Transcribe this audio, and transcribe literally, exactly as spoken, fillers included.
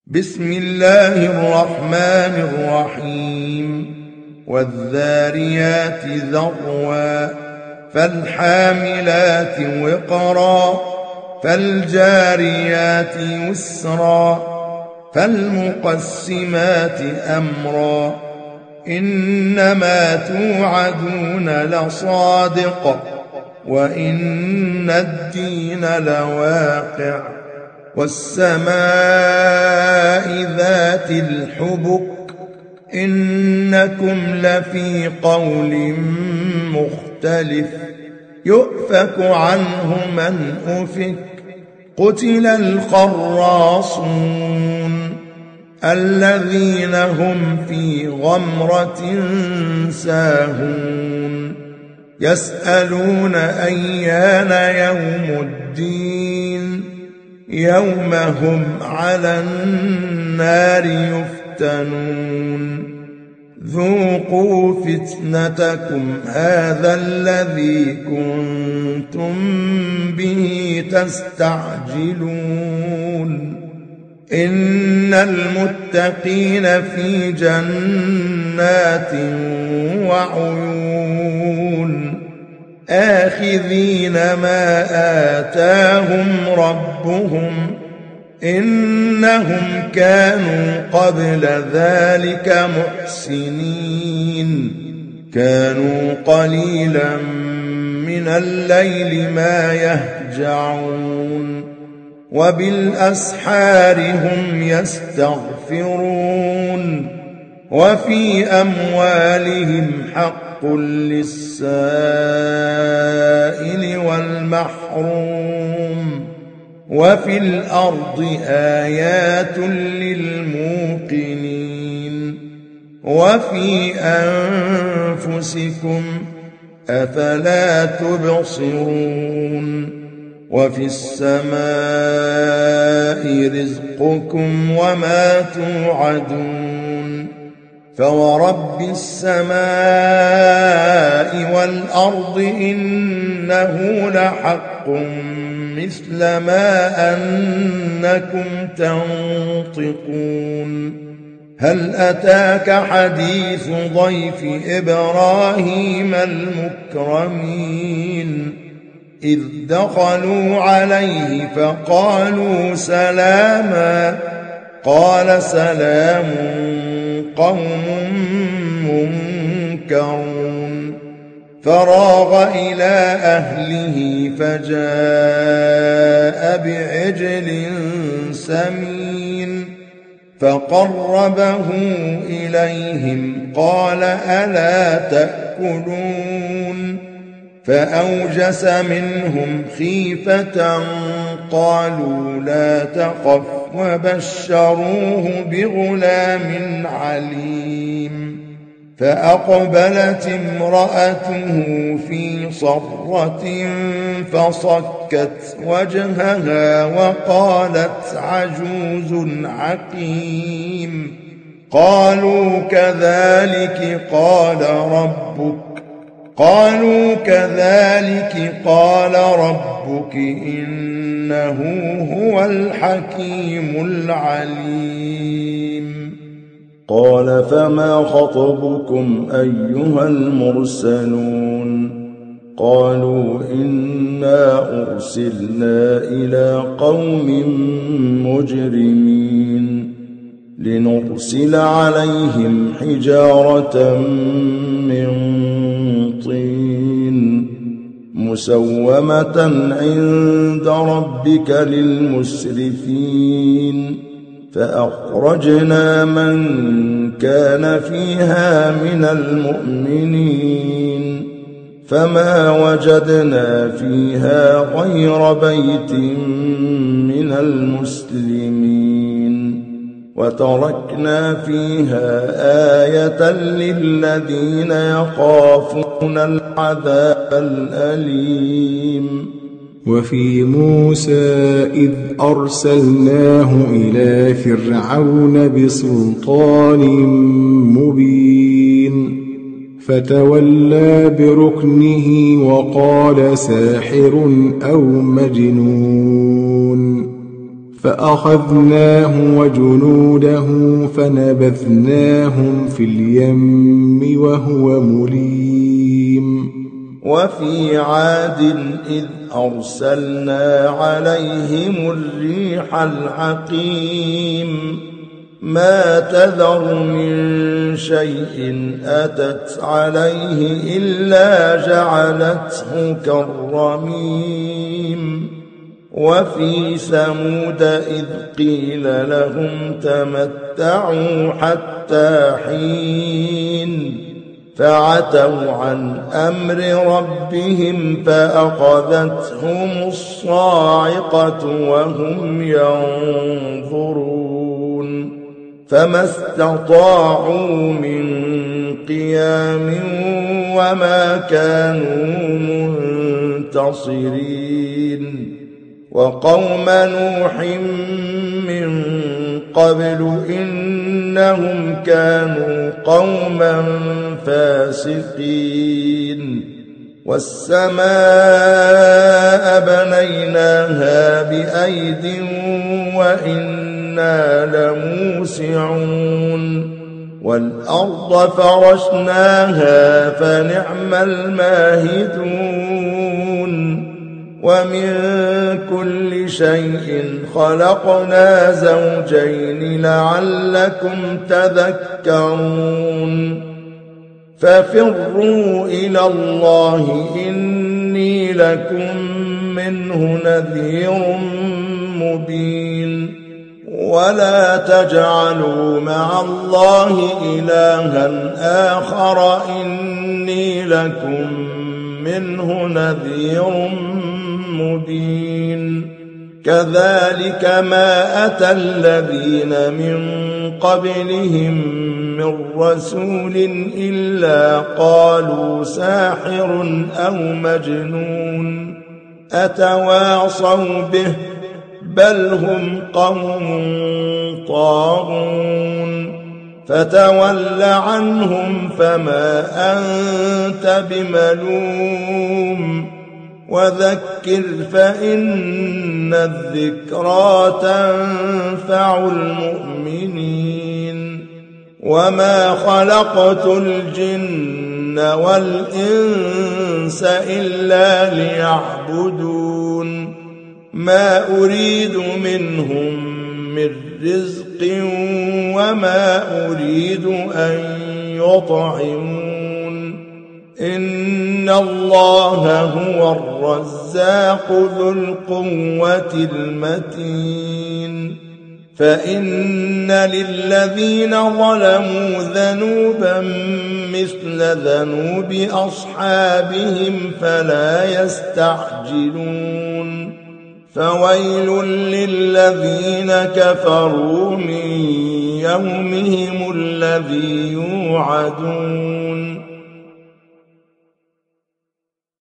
بسم الله الرحمن الرحيم والذاريات ذروا فالحاملات وقرا فالجاريات يسرا فالمقسمات أمرا إنما توعدون لصادق وإن الدين لواقع والسماء ذات الحبك إنكم لفي قول مختلف يؤفك عنه من أفك قتل الخراصون الذين هم في غمرة ساهون يسألون أيان يوم الدين يوم هم على النار يفتنون ذوقوا فتنتكم هذا الذي كنتم به تستعجلون إن المتقين في جنات وعيون آخذين ما آتاهم ربهم إنهم كانوا قبل ذلك محسنين كانوا قليلا من الليل ما يهجعون وبالأسحار هم يستغفرون وفي أموالهم حق للسائل والمحروم وفي الأرض آيات للموقنين وفي أنفسكم أفلا تبصرون وفي السماء رزقكم وما توعدون فورب السماء والأرض إنه لحق مثل ما أنكم تنطقون هل أتاك حديث ضيف إبراهيم المكرمين إذ دخلوا عليه فقالوا سلاما قال سلام قوم منكرون فراغ إلى أهله فجاء بعجل سمين فقربه إليهم قال ألا تأكلون فأوجس منهم خيفة قالوا لا تخف وبشروه بغلام عليم فأقبلت امرأته في صرة فصكت وجهها وقالت عجوز عقيم قالوا كذلك قال ربك قالوا كذلك قال ربك إنه هو الحكيم العليم قال فما خطبكم أيها المرسلون قالوا إنا أرسلنا إلى قوم مجرمين لنرسل عليهم حجارة من طين مسومة عند ربك للمسرفين فأخرجنا من كان فيها من المؤمنين فما وجدنا فيها غير بيت من المسلمين وتركنا فيها آية للذين يخافون العذاب الأليم وفي موسى إذ أرسلناه إلى فرعون بسلطان مبين فتولى بركنه وقال ساحر أو مجنون فأخذناه وجنوده فنبذناهم في اليم وهو مليم. وفي عاد إذ أرسلنا عليهم الريح العقيم ما تذر من شيء أتت عليه إلا جعلته كالرميم. وفي ثمود إذ قيل لهم تمتعوا حتى حين فعتوا عن أمر ربهم فأخذتهم الصاعقة وهم ينظرون فما استطاعوا من قيام وما كانوا منتصرين. وقوم نوح من قبل إنهم كانوا قوما فاسقين. والسماء بنيناها بأيد وإنا لموسعون. والأرض فرشناها فنعم الماهدون. ومن كل شيء خلقنا زوجين لعلكم تذكرون. ففروا إلى الله إني لكم منه نذير مبين. ولا تجعلوا مع الله إلها آخر إني لكم منه نذير مبين. كذلك ما أتى الذين من قبلهم من رسول إلا قالوا ساحر أو مجنون أتواصوا به بل هم قوم طاغون. فتول عنهم فما أنت بملوم وذكر فإن الذكرى تنفع المؤمنين. وما خلقت الجن والإنس إلا ليعبدون ما أريد منهم من رزق وما أريد أن يطعمون. إن الله هو الرزاق ذو القوة المتين. فإن للذين ظلموا ذنوبا مثل ذنوب أصحابهم فلا يستعجلون. فويل للذين كفروا من يومهم الذي يوعدون.